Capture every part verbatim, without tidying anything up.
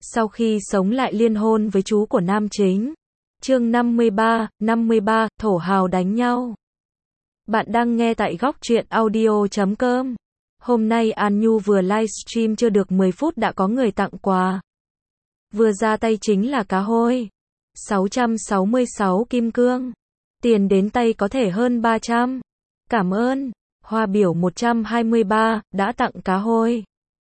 sau khi sống lại liên hôn với chú của nam chính. Chương năm mươi ba, năm mươi ba, thổ hào đánh nhau. Bạn đang nghe tại góc truyện audio chấm com. Hôm nay An Nhu vừa livestream chưa được mười phút đã có người tặng quà. Vừa ra tay chính là cá hôi. sáu trăm sáu mươi sáu kim cương. Tiền đến tay có thể hơn ba trăm. Cảm ơn. Hoa biểu một trăm hai mươi ba, đã tặng cá hôi.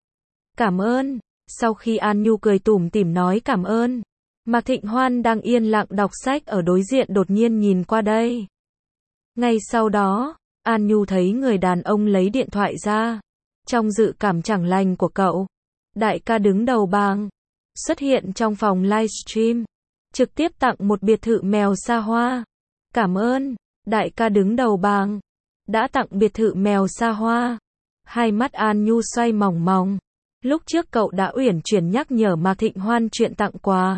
Cảm ơn. Sau khi An Nhu cười tủm tỉm nói cảm ơn, Mạc Thịnh Hoan đang yên lặng đọc sách ở đối diện đột nhiên nhìn qua đây. Ngay sau đó, An Nhu thấy người đàn ông lấy điện thoại ra. Trong dự cảm chẳng lành của cậu, đại ca đứng đầu bảng, xuất hiện trong phòng livestream, trực tiếp tặng một biệt thự mèo xa hoa. Cảm ơn, đại ca đứng đầu bảng, đã tặng biệt thự mèo xa hoa. Hai mắt An Nhu xoay mòng mòng. Lúc trước cậu đã uyển chuyển nhắc nhở Mạc Thịnh Hoan chuyện tặng quà.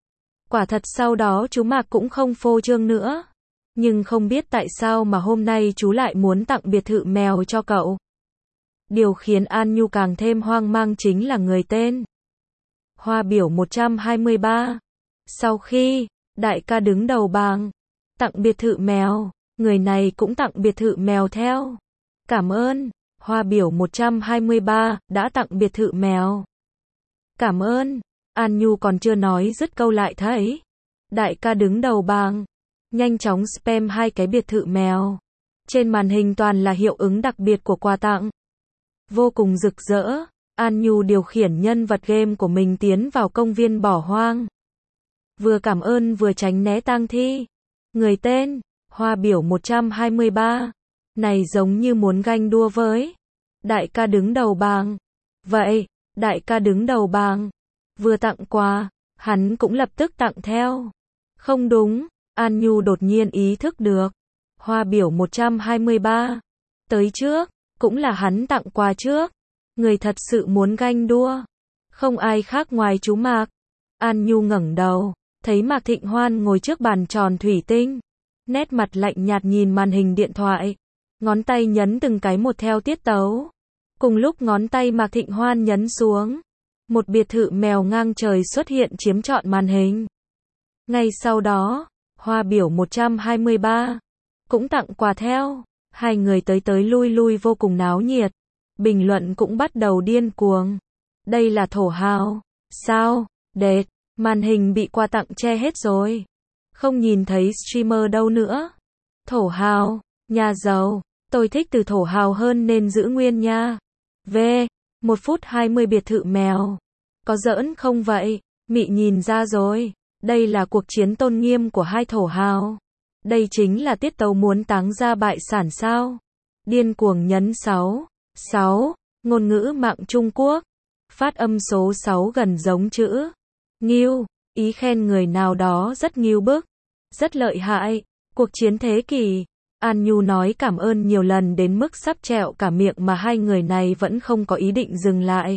Quả thật sau đó chú Mạc cũng không phô trương nữa. Nhưng không biết tại sao mà hôm nay chú lại muốn tặng biệt thự mèo cho cậu. Điều khiến An Nhu càng thêm hoang mang chính là người tên. Hoa biểu một trăm hai mươi ba. Sau khi đại ca đứng đầu bảng, tặng biệt thự mèo, người này cũng tặng biệt thự mèo theo. Cảm ơn. Hoa biểu một trăm hai mươi ba, đã tặng biệt thự mèo. Cảm ơn. An Nhu còn chưa nói dứt câu lại thấy đại ca đứng đầu bảng nhanh chóng spam hai cái biệt thự mèo. Trên màn hình toàn là hiệu ứng đặc biệt của quà tặng. Vô cùng rực rỡ, An Nhu điều khiển nhân vật game của mình tiến vào công viên bỏ hoang. Vừa cảm ơn vừa tránh né tang thi. Người tên Hoa biểu một trăm hai mươi ba này giống như muốn ganh đua với đại ca đứng đầu bảng. Vậy, đại ca đứng đầu bảng vừa tặng quà, hắn cũng lập tức tặng theo. Không đúng, An Nhu đột nhiên ý thức được. Hoa biểu một trăm hai mươi ba tới trước, cũng là hắn tặng quà trước. Người thật sự muốn ganh đua, không ai khác ngoài chú Mạc. An Nhu ngẩng đầu, thấy Mạc Thịnh Hoan ngồi trước bàn tròn thủy tinh, nét mặt lạnh nhạt nhìn màn hình điện thoại. Ngón tay nhấn từng cái một theo tiết tấu. Cùng lúc ngón tay Mạc Thịnh Hoan nhấn xuống, một biệt thự mèo ngang trời xuất hiện chiếm trọn màn hình. Ngay sau đó, Hoa biểu một trăm hai mươi ba cũng tặng quà theo. Hai người tới tới lui lui vô cùng náo nhiệt. Bình luận cũng bắt đầu điên cuồng. Đây là thổ hào. Sao? Đệt, màn hình bị quà tặng che hết rồi. Không nhìn thấy streamer đâu nữa. Thổ hào, nhà giàu. Tôi thích từ thổ hào hơn nên giữ nguyên nha. V. một phút hai mươi biệt thự mèo. Có giỡn không vậy? Mị nhìn ra rồi. Đây là cuộc chiến tôn nghiêm của hai thổ hào. Đây chính là tiết tấu muốn táng ra bại sản sao? Điên cuồng nhấn sáu. sáu. Ngôn ngữ mạng Trung Quốc. Phát âm số sáu gần giống chữ nghiêu. Ý khen người nào đó rất nghiêu bức. Rất lợi hại. Cuộc chiến thế kỷ. An Nhu nói cảm ơn nhiều lần đến mức sắp trẹo cả miệng mà hai người này vẫn không có ý định dừng lại.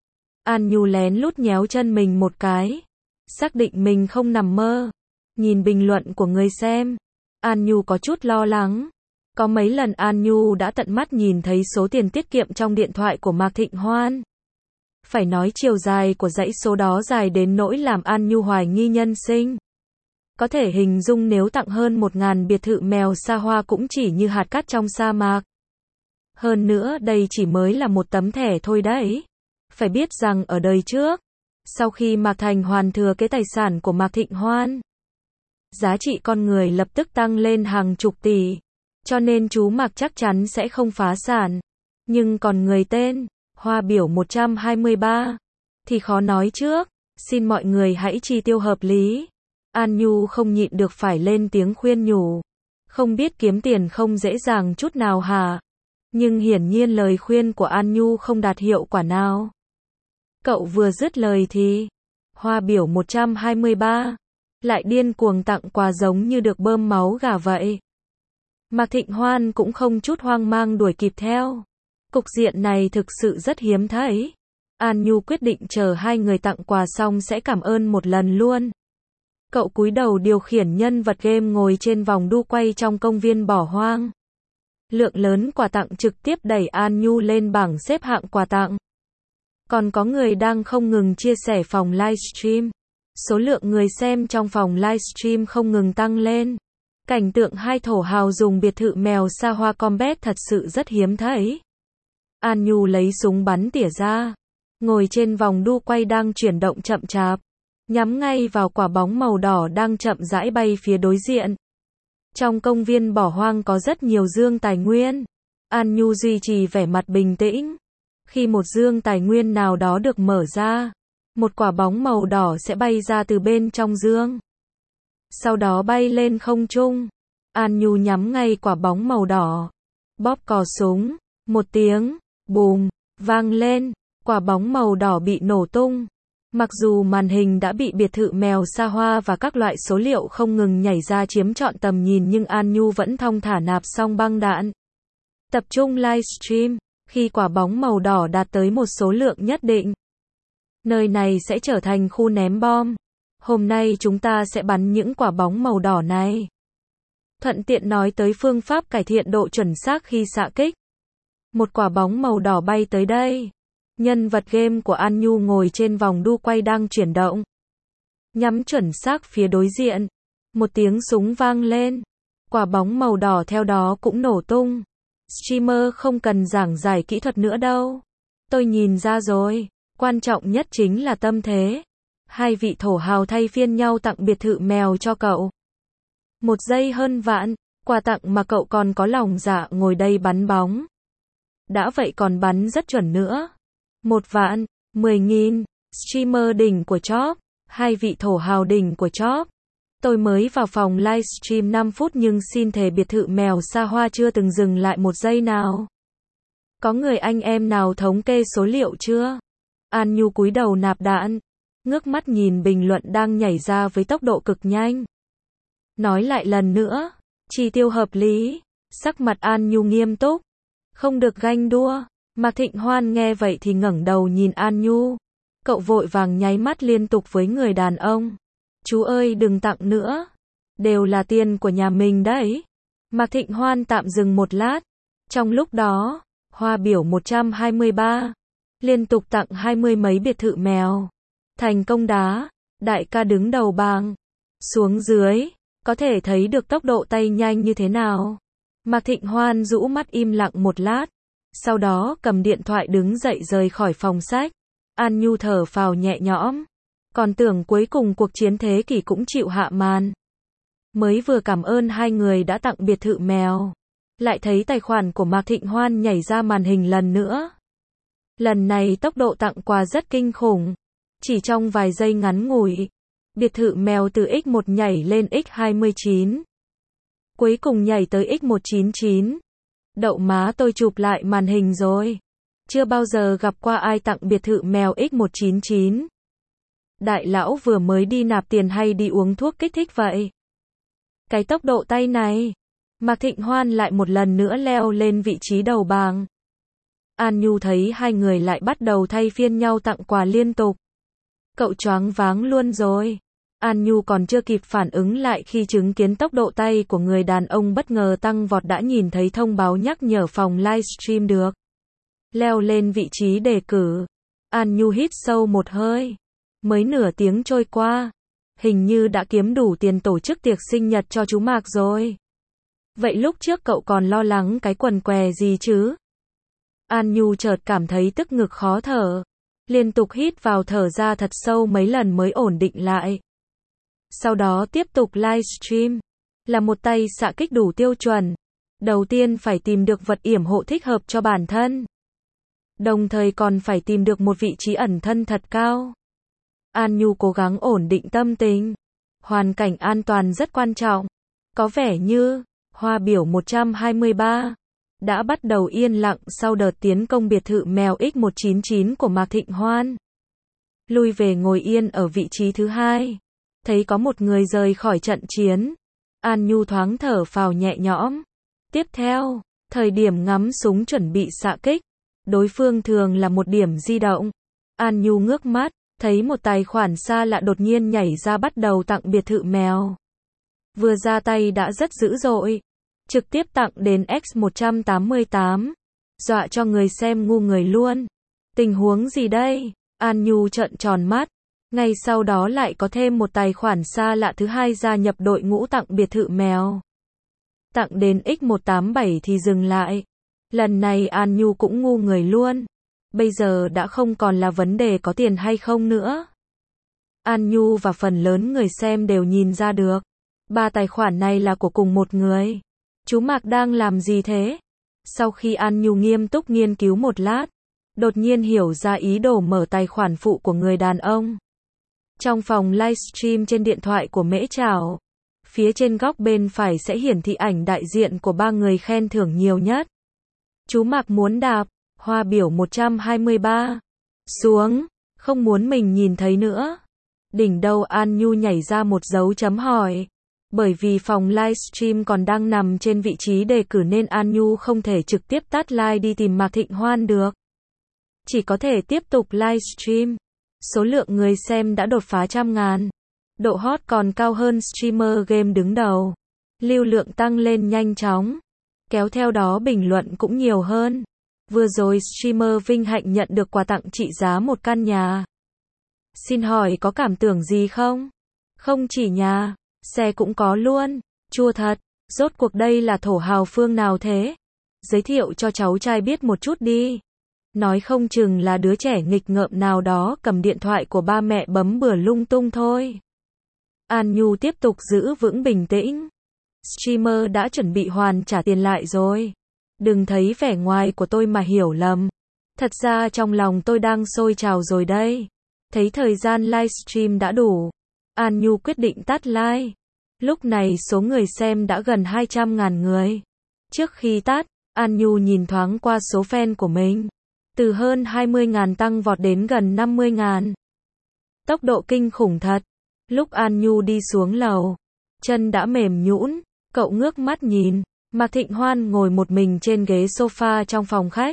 An Nhu lén lút nhéo chân mình một cái. Xác định mình không nằm mơ. Nhìn bình luận của người xem, An Nhu có chút lo lắng. Có mấy lần An Nhu đã tận mắt nhìn thấy số tiền tiết kiệm trong điện thoại của Mạc Thịnh Hoan. Phải nói chiều dài của dãy số đó dài đến nỗi làm An Nhu hoài nghi nhân sinh. Có thể hình dung nếu tặng hơn một ngàn biệt thự mèo xa hoa cũng chỉ như hạt cát trong sa mạc. Hơn nữa đây chỉ mới là một tấm thẻ thôi đấy. Phải biết rằng ở đời trước, sau khi Mạc Thành hoàn thừa cái tài sản của Mạc Thịnh Hoan, giá trị con người lập tức tăng lên hàng chục tỷ. Cho nên chú Mạc chắc chắn sẽ không phá sản. Nhưng còn người tên Hoa biểu một trăm hai mươi ba thì khó nói trước. Xin mọi người hãy chi tiêu hợp lý. An Nhu không nhịn được phải lên tiếng khuyên nhủ. Không biết kiếm tiền không dễ dàng chút nào hả? Nhưng hiển nhiên lời khuyên của An Nhu không đạt hiệu quả nào. Cậu vừa dứt lời thì Hoa biểu một trăm hai mươi ba lại điên cuồng tặng quà giống như được bơm máu gà vậy. Mạc Thịnh Hoan cũng không chút hoang mang đuổi kịp theo. Cục diện này thực sự rất hiếm thấy. An Nhu quyết định chờ hai người tặng quà xong sẽ cảm ơn một lần luôn. Cậu cúi đầu điều khiển nhân vật game ngồi trên vòng đu quay trong công viên bỏ hoang. Lượng lớn quà tặng trực tiếp đẩy An Nhu lên bảng xếp hạng quà tặng. Còn có người đang không ngừng chia sẻ phòng livestream. Số lượng người xem trong phòng livestream không ngừng tăng lên. Cảnh tượng hai thổ hào dùng biệt thự mèo xa hoa combat thật sự rất hiếm thấy. An Nhu lấy súng bắn tỉa ra. Ngồi trên vòng đu quay đang chuyển động chậm chạp. Nhắm ngay vào quả bóng màu đỏ đang chậm rãi bay phía đối diện. Trong công viên bỏ hoang có rất nhiều dương tài nguyên. An Nhu duy trì vẻ mặt bình tĩnh. Khi một dương tài nguyên nào đó được mở ra, một quả bóng màu đỏ sẽ bay ra từ bên trong dương. Sau đó bay lên không trung. An Nhu nhắm ngay quả bóng màu đỏ. Bóp cò súng. Một tiếng, bùm, vang lên. Quả bóng màu đỏ bị nổ tung. Mặc dù màn hình đã bị biệt thự mèo xa hoa và các loại số liệu không ngừng nhảy ra chiếm trọn tầm nhìn nhưng An Nhu vẫn thong thả nạp xong băng đạn. Tập trung livestream. Khi quả bóng màu đỏ đạt tới một số lượng nhất định, nơi này sẽ trở thành khu ném bom. Hôm nay chúng ta sẽ bắn những quả bóng màu đỏ này. Thuận tiện nói tới phương pháp cải thiện độ chuẩn xác khi xạ kích. Một quả bóng màu đỏ bay tới đây. Nhân vật game của An Nhu ngồi trên vòng đu quay đang chuyển động. Nhắm chuẩn xác phía đối diện. Một tiếng súng vang lên. Quả bóng màu đỏ theo đó cũng nổ tung. Streamer không cần giảng giải kỹ thuật nữa đâu. Tôi nhìn ra rồi. Quan trọng nhất chính là tâm thế. Hai vị thổ hào thay phiên nhau tặng biệt thự mèo cho cậu. Một giây hơn vạn. Quà tặng mà cậu còn có lòng dạ ngồi đây bắn bóng. Đã vậy còn bắn rất chuẩn nữa. Một vạn, mười nghìn. Streamer đỉnh của chóp. Hai vị thổ hào đỉnh của chóp. Tôi mới vào phòng livestream năm phút nhưng xin thề biệt thự mèo xa hoa chưa từng dừng lại một giây nào. Có người anh em nào thống kê số liệu chưa? An Nhu cúi đầu nạp đạn. Ngước mắt nhìn bình luận đang nhảy ra với tốc độ cực nhanh. Nói lại lần nữa. Chi tiêu hợp lý. Sắc mặt An Nhu nghiêm túc. Không được ganh đua. Mạc Thịnh Hoan nghe vậy thì ngẩng đầu nhìn An Nhu. Cậu vội vàng nháy mắt liên tục với người đàn ông. Chú ơi đừng tặng nữa. Đều là tiền của nhà mình đấy. Mạc Thịnh Hoan tạm dừng một lát. Trong lúc đó, Hoa biểu một trăm hai mươi ba. Liên tục tặng hai mươi mấy biệt thự mèo. Thành công đá. Đại ca đứng đầu bảng. Xuống dưới. Có thể thấy được tốc độ tay nhanh như thế nào. Mạc Thịnh Hoan rũ mắt im lặng một lát. Sau đó cầm điện thoại đứng dậy rời khỏi phòng sách. An Nhu thở phào nhẹ nhõm. Còn tưởng cuối cùng cuộc chiến thế kỷ cũng chịu hạ màn. Mới vừa cảm ơn hai người đã tặng biệt thự mèo. Lại thấy tài khoản của Mạc Thịnh Hoan nhảy ra màn hình lần nữa. Lần này tốc độ tặng quà rất kinh khủng. Chỉ trong vài giây ngắn ngủi. Biệt thự mèo từ x một nhảy lên x hai mươi chín. Cuối cùng nhảy tới x một trăm chín mươi chín. Đậu má tôi chụp lại màn hình rồi. Chưa bao giờ gặp qua ai tặng biệt thự mèo x một trăm chín mươi chín. Đại lão vừa mới đi nạp tiền hay đi uống thuốc kích thích vậy? Cái tốc độ tay này. Mạc Thịnh Hoan lại một lần nữa leo lên vị trí đầu bảng. An Nhu thấy hai người lại bắt đầu thay phiên nhau tặng quà liên tục. Cậu choáng váng luôn rồi. An Nhu còn chưa kịp phản ứng lại khi chứng kiến tốc độ tay của người đàn ông bất ngờ tăng vọt đã nhìn thấy thông báo nhắc nhở phòng livestream được. Leo lên vị trí đề cử. An Nhu hít sâu một hơi. Mới nửa tiếng trôi qua. Hình như đã kiếm đủ tiền tổ chức tiệc sinh nhật cho chú Mạc rồi. Vậy lúc trước cậu còn lo lắng cái quần què gì chứ? An Nhu chợt cảm thấy tức ngực khó thở. Liên tục hít vào thở ra thật sâu mấy lần mới ổn định lại. Sau đó tiếp tục livestream. Là một tay xạ kích đủ tiêu chuẩn. Đầu tiên phải tìm được vật yểm hộ thích hợp cho bản thân. Đồng thời còn phải tìm được một vị trí ẩn thân thật cao. An Nhu cố gắng ổn định tâm tình. Hoàn cảnh an toàn rất quan trọng. Có vẻ như, Hoa biểu một trăm hai mươi ba. Đã bắt đầu yên lặng sau đợt tiến công biệt thự mèo x một trăm chín mươi chín của Mạc Thịnh Hoan. Lui về ngồi yên ở vị trí thứ hai. Thấy có một người rời khỏi trận chiến. An Nhu thoáng thở phào nhẹ nhõm. Tiếp theo, thời điểm ngắm súng chuẩn bị xạ kích. Đối phương thường là một điểm di động. An Nhu ngước mắt, thấy một tài khoản xa lạ đột nhiên nhảy ra bắt đầu tặng biệt thự mèo. Vừa ra tay đã rất dữ dội. Trực tiếp tặng đến x một trăm tám mươi tám. Dọa cho người xem ngu người luôn. Tình huống gì đây? An Nhu trợn tròn mắt. Ngay sau đó lại có thêm một tài khoản xa lạ thứ hai gia nhập đội ngũ tặng biệt thự mèo. Tặng đến x một tám bảy thì dừng lại. Lần này An Nhu cũng ngu người luôn. Bây giờ đã không còn là vấn đề có tiền hay không nữa. An Nhu và phần lớn người xem đều nhìn ra được. Ba tài khoản này là của cùng một người. Chú Mạc đang làm gì thế? Sau khi An Nhu nghiêm túc nghiên cứu một lát, đột nhiên hiểu ra ý đồ mở tài khoản phụ của người đàn ông. Trong phòng livestream trên điện thoại của Mễ Trảo, phía trên góc bên phải sẽ hiển thị ảnh đại diện của ba người khen thưởng nhiều nhất. Chú Mạc muốn đạp, hoa biểu một trăm hai mươi ba. Xuống, không muốn mình nhìn thấy nữa. Đỉnh đầu An Nhu nhảy ra một dấu chấm hỏi. Bởi vì phòng livestream còn đang nằm trên vị trí đề cử nên An Nhu không thể trực tiếp tắt live đi tìm Mạc Thịnh Hoan được. Chỉ có thể tiếp tục livestream. Số lượng người xem đã đột phá trăm ngàn. Độ hot còn cao hơn streamer game đứng đầu. Lưu lượng tăng lên nhanh chóng. Kéo theo đó bình luận cũng nhiều hơn. Vừa rồi streamer Vinh Hạnh nhận được quà tặng trị giá một căn nhà. Xin hỏi có cảm tưởng gì không? Không chỉ nhà, xe cũng có luôn. Chua thật, rốt cuộc đây là thổ hào phương nào thế? Giới thiệu cho cháu trai biết một chút đi. Nói không chừng là đứa trẻ nghịch ngợm nào đó cầm điện thoại của ba mẹ bấm bừa lung tung thôi. An Nhu tiếp tục giữ vững bình tĩnh. Streamer đã chuẩn bị hoàn trả tiền lại rồi. Đừng thấy vẻ ngoài của tôi mà hiểu lầm. Thật ra trong lòng tôi đang sôi trào rồi đây. Thấy thời gian livestream đã đủ. An Nhu quyết định tắt live. Lúc này số người xem đã gần hai trăm ngàn người. Trước khi tắt, An Nhu nhìn thoáng qua số fan của mình. Từ hơn hai mươi ngàn tăng vọt đến gần năm mươi ngàn. Tốc độ kinh khủng thật. Lúc An Nhu đi xuống lầu, chân đã mềm nhũn, cậu ngước mắt nhìn, Mạc Thịnh Hoan ngồi một mình trên ghế sofa trong phòng khách.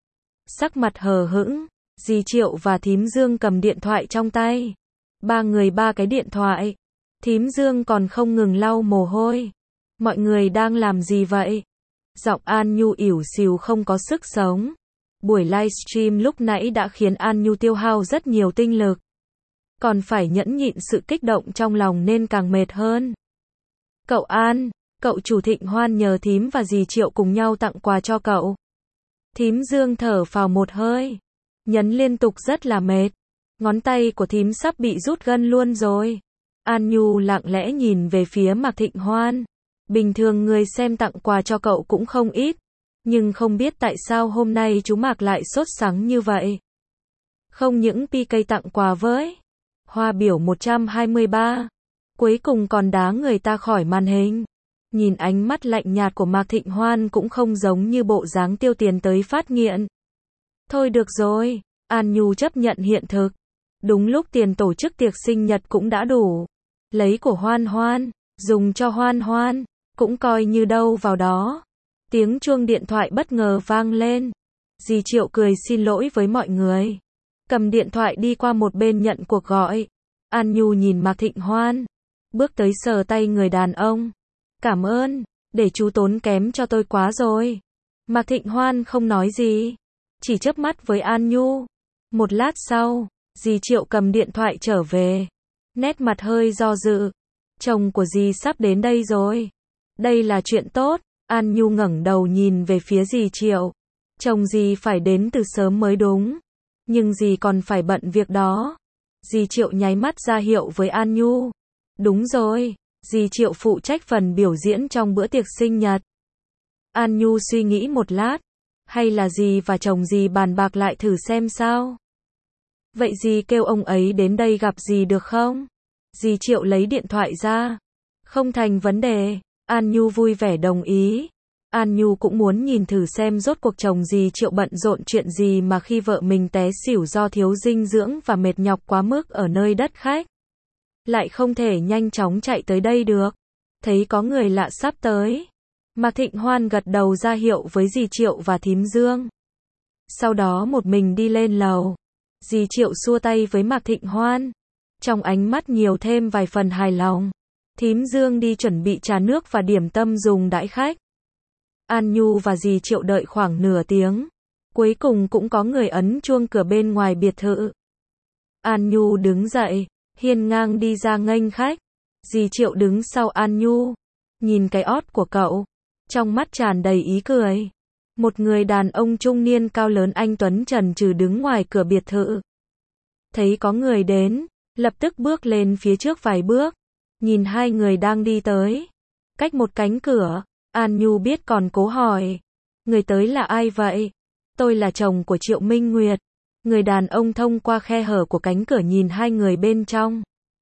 Sắc mặt hờ hững, dì Triệu và Thím Dương cầm điện thoại trong tay. Ba người ba cái điện thoại. Thím Dương còn không ngừng lau mồ hôi. Mọi người đang làm gì vậy? Giọng An Nhu ỉu xìu không có sức sống. Buổi livestream lúc nãy đã khiến An Nhu tiêu hao rất nhiều tinh lực. Còn phải nhẫn nhịn sự kích động trong lòng nên càng mệt hơn. Cậu An, cậu chủ Thịnh Hoan nhờ thím và dì Triệu cùng nhau tặng quà cho cậu. Thím Dương thở phào một hơi. Nhấn liên tục rất là mệt. Ngón tay của thím sắp bị rút gân luôn rồi. An Nhu lặng lẽ nhìn về phía Mạc Thịnh Hoan. Bình thường người xem tặng quà cho cậu cũng không ít. Nhưng không biết tại sao hôm nay chú Mạc lại sốt sắng như vậy. Không những pê ca tặng quà với hoa biểu một trăm hai mươi ba. Cuối cùng còn đá người ta khỏi màn hình. Nhìn ánh mắt lạnh nhạt của Mạc Thịnh Hoan cũng không giống như bộ dáng tiêu tiền tới phát nghiện. Thôi được rồi, An Nhu chấp nhận hiện thực. Đúng lúc tiền tổ chức tiệc sinh nhật cũng đã đủ. Lấy của Hoan Hoan, dùng cho Hoan Hoan, cũng coi như đâu vào đó. Tiếng chuông điện thoại bất ngờ vang lên. Dì Triệu cười xin lỗi với mọi người. Cầm điện thoại đi qua một bên nhận cuộc gọi. An Nhu nhìn Mạc Thịnh Hoan. Bước tới sờ tay người đàn ông. Cảm ơn, để chú tốn kém cho tôi quá rồi. Mạc Thịnh Hoan không nói gì. Chỉ chớp mắt với An Nhu. Một lát sau, dì Triệu cầm điện thoại trở về. Nét mặt hơi do dự. Chồng của dì sắp đến đây rồi. Đây là chuyện tốt. An Nhu ngẩng đầu nhìn về phía dì Triệu. Chồng dì phải đến từ sớm mới đúng. Nhưng dì còn phải bận việc đó. Dì Triệu nháy mắt ra hiệu với An Nhu. Đúng rồi, dì Triệu phụ trách phần biểu diễn trong bữa tiệc sinh nhật. An Nhu suy nghĩ một lát. Hay là dì và chồng dì bàn bạc lại thử xem sao? Vậy dì kêu ông ấy đến đây gặp dì được không? Dì Triệu lấy điện thoại ra. Không thành vấn đề. An Nhu vui vẻ đồng ý. An Nhu cũng muốn nhìn thử xem rốt cuộc chồng dì Triệu bận rộn chuyện gì mà khi vợ mình té xỉu do thiếu dinh dưỡng và mệt nhọc quá mức ở nơi đất khách. Lại không thể nhanh chóng chạy tới đây được. Thấy có người lạ sắp tới. Mạc Thịnh Hoan gật đầu ra hiệu với dì Triệu và thím Dương. Sau đó một mình đi lên lầu. Dì Triệu xua tay với Mạc Thịnh Hoan. Trong ánh mắt nhiều thêm vài phần hài lòng. Thím Dương đi chuẩn bị trà nước và điểm tâm dùng đãi khách. An Nhu và dì Triệu đợi khoảng nửa tiếng. Cuối cùng cũng có người ấn chuông cửa bên ngoài biệt thự. An Nhu đứng dậy, hiên ngang đi ra nghênh khách. Dì Triệu đứng sau An Nhu, nhìn cái ót của cậu, trong mắt tràn đầy ý cười. Một người đàn ông trung niên cao lớn anh tuấn chần chừ đứng ngoài cửa biệt thự. Thấy có người đến, lập tức bước lên phía trước vài bước, nhìn hai người đang đi tới. Cách một cánh cửa, An Nhu biết còn cố hỏi. Người tới là ai vậy? Tôi là chồng của Triệu Minh Nguyệt. Người đàn ông thông qua khe hở của cánh cửa nhìn hai người bên trong.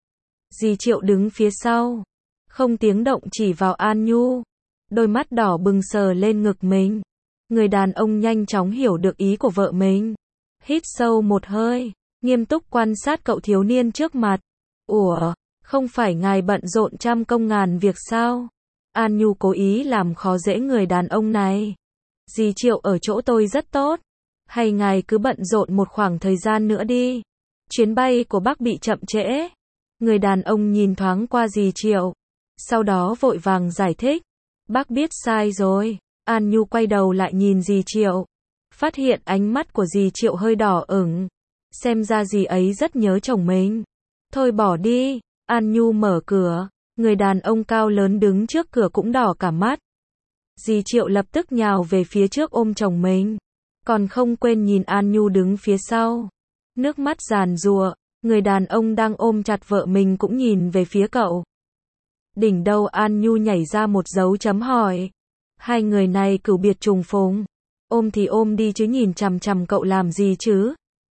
Dì Triệu đứng phía sau, không tiếng động chỉ vào An Nhu, đôi mắt đỏ bừng sờ lên ngực mình. Người đàn ông nhanh chóng hiểu được ý của vợ mình. Hít sâu một hơi, nghiêm túc quan sát cậu thiếu niên trước mặt. Ủa, không phải ngài bận rộn trăm công ngàn việc sao? An Nhu cố ý làm khó dễ người đàn ông này. Dì Triệu ở chỗ tôi rất tốt. Hay ngài cứ bận rộn một khoảng thời gian nữa đi. Chuyến bay của bác bị chậm trễ. Người đàn ông nhìn thoáng qua dì Triệu, sau đó vội vàng giải thích. Bác biết sai rồi. An Nhu quay đầu lại nhìn dì Triệu, phát hiện ánh mắt của dì Triệu hơi đỏ ửng. Xem ra dì ấy rất nhớ chồng mình. Thôi bỏ đi. An Nhu mở cửa, người đàn ông cao lớn đứng trước cửa cũng đỏ cả mắt. Dì Triệu lập tức nhào về phía trước ôm chồng mình, còn không quên nhìn An Nhu đứng phía sau. Nước mắt giàn giụa, người đàn ông đang ôm chặt vợ mình cũng nhìn về phía cậu. Đỉnh đầu An Nhu nhảy ra một dấu chấm hỏi. Hai người này cửu biệt trùng phùng. Ôm thì ôm đi chứ nhìn chằm chằm cậu làm gì chứ?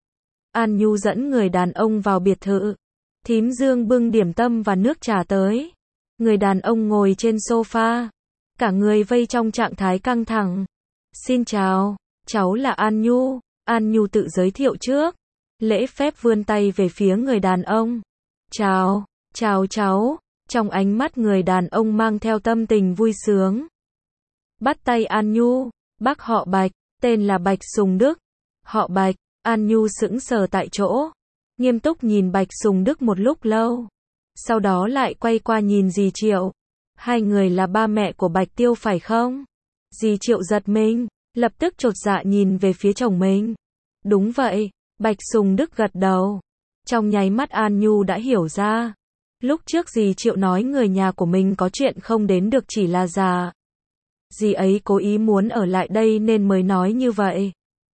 An Nhu dẫn người đàn ông vào biệt thự. Thím Dương bưng điểm tâm và nước trà tới. Người đàn ông ngồi trên sofa, cả người vây trong trạng thái căng thẳng. Xin chào, cháu là An Nhu. An Nhu tự giới thiệu trước, lễ phép vươn tay về phía người đàn ông. Chào, chào cháu. Trong ánh mắt người đàn ông mang theo tâm tình vui sướng. Bắt tay An Nhu, bác họ Bạch, tên là Bạch Sùng Đức. Họ Bạch. An Nhu sững sờ tại chỗ, nghiêm túc nhìn Bạch Sùng Đức một lúc lâu. Sau đó lại quay qua nhìn dì Triệu. Hai người là ba mẹ của Bạch Tiêu phải không? Dì Triệu giật mình, lập tức chột dạ nhìn về phía chồng mình. Đúng vậy, Bạch Sùng Đức gật đầu. Trong nháy mắt An Nhu đã hiểu ra. Lúc trước dì Triệu nói người nhà của mình có chuyện không đến được chỉ là giả. Dì ấy cố ý muốn ở lại đây nên mới nói như vậy.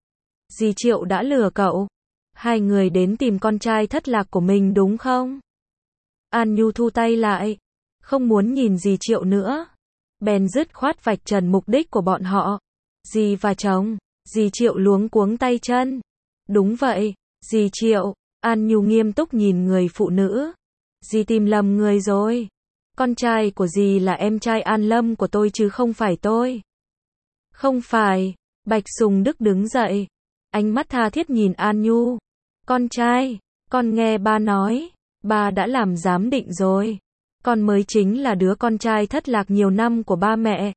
Dì Triệu đã lừa cậu. Hai người đến tìm con trai thất lạc của mình đúng không? An Nhu thu tay lại, không muốn nhìn dì Triệu nữa. Bèn dứt khoát vạch trần mục đích của bọn họ. Dì và chồng. Dì Triệu luống cuống tay chân. Đúng vậy, dì Triệu. An Nhu nghiêm túc nhìn người phụ nữ. Dì tìm lầm người rồi. Con trai của dì là em trai An Lâm của tôi chứ không phải tôi. Không phải. Bạch Sùng Đức đứng dậy, ánh mắt tha thiết nhìn An Nhu. Con trai, con nghe ba nói, ba đã làm giám định rồi. Con mới chính là đứa con trai thất lạc nhiều năm của ba mẹ.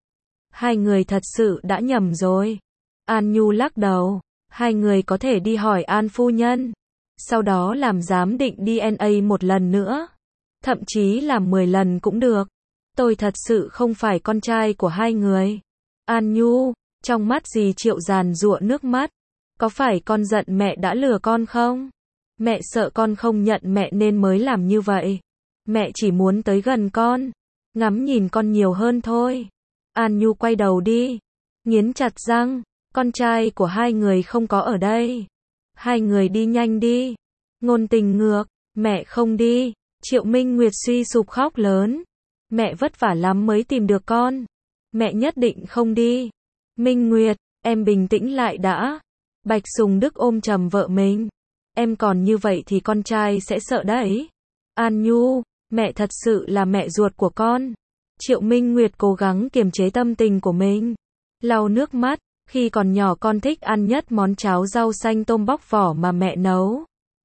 Hai người thật sự đã nhầm rồi. An Nhu lắc đầu. Hai người có thể đi hỏi An phu nhân, sau đó làm giám định đê en a một lần nữa. Thậm chí là mười lần cũng được. Tôi thật sự không phải con trai của hai người. An Nhu, trong mắt dì Triệu giàn giụa nước mắt. Có phải con giận mẹ đã lừa con không? Mẹ sợ con không nhận mẹ nên mới làm như vậy. Mẹ chỉ muốn tới gần con, ngắm nhìn con nhiều hơn thôi. An Nhu quay đầu đi, nghiến chặt răng. Con trai của hai người không có ở đây. Hai người đi nhanh đi. Ngôn Tình ngược, mẹ không đi. Triệu Minh Nguyệt suy sụp khóc lớn. Mẹ vất vả lắm mới tìm được con. Mẹ nhất định không đi. Minh Nguyệt, em bình tĩnh lại đã. Bạch Sùng Đức ôm chầm vợ mình. Em còn như vậy thì con trai sẽ sợ đấy. An Nhu, mẹ thật sự là mẹ ruột của con. Triệu Minh Nguyệt cố gắng kiềm chế tâm tình của mình, lau nước mắt. Khi còn nhỏ con thích ăn nhất món cháo rau xanh tôm bóc vỏ mà mẹ nấu.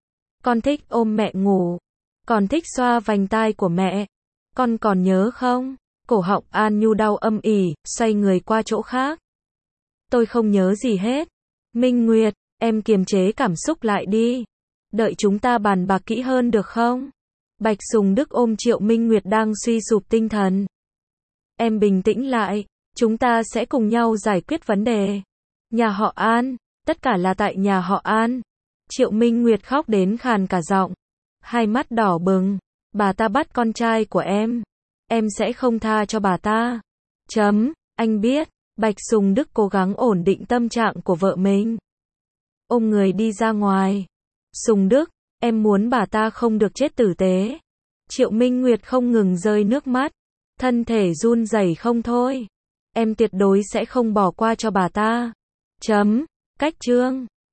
Con thích ôm mẹ ngủ. Con thích xoa vành tai của mẹ. Con còn nhớ không? Cổ họng An Nhu đau âm ỉ, xoay người qua chỗ khác. Tôi không nhớ gì hết. Minh Nguyệt, em kiềm chế cảm xúc lại đi. Đợi chúng ta bàn bạc kỹ hơn được không? Bạch Sùng Đức ôm Triệu Minh Nguyệt đang suy sụp tinh thần. Em bình tĩnh lại. Chúng ta sẽ cùng nhau giải quyết vấn đề. Nhà họ An, tất cả là tại nhà họ An. Triệu Minh Nguyệt khóc đến khàn cả giọng, hai mắt đỏ bừng. Bà ta bắt con trai của em, em sẽ không tha cho bà ta. Chấm, anh biết. Bạch Sùng Đức cố gắng ổn định tâm trạng của vợ mình. Ôm người đi ra ngoài. Sùng Đức, em muốn bà ta không được chết tử tế. Triệu Minh Nguyệt không ngừng rơi nước mắt, thân thể run rẩy không thôi. Em tuyệt đối sẽ không bỏ qua cho bà ta. Chấm, cách chương.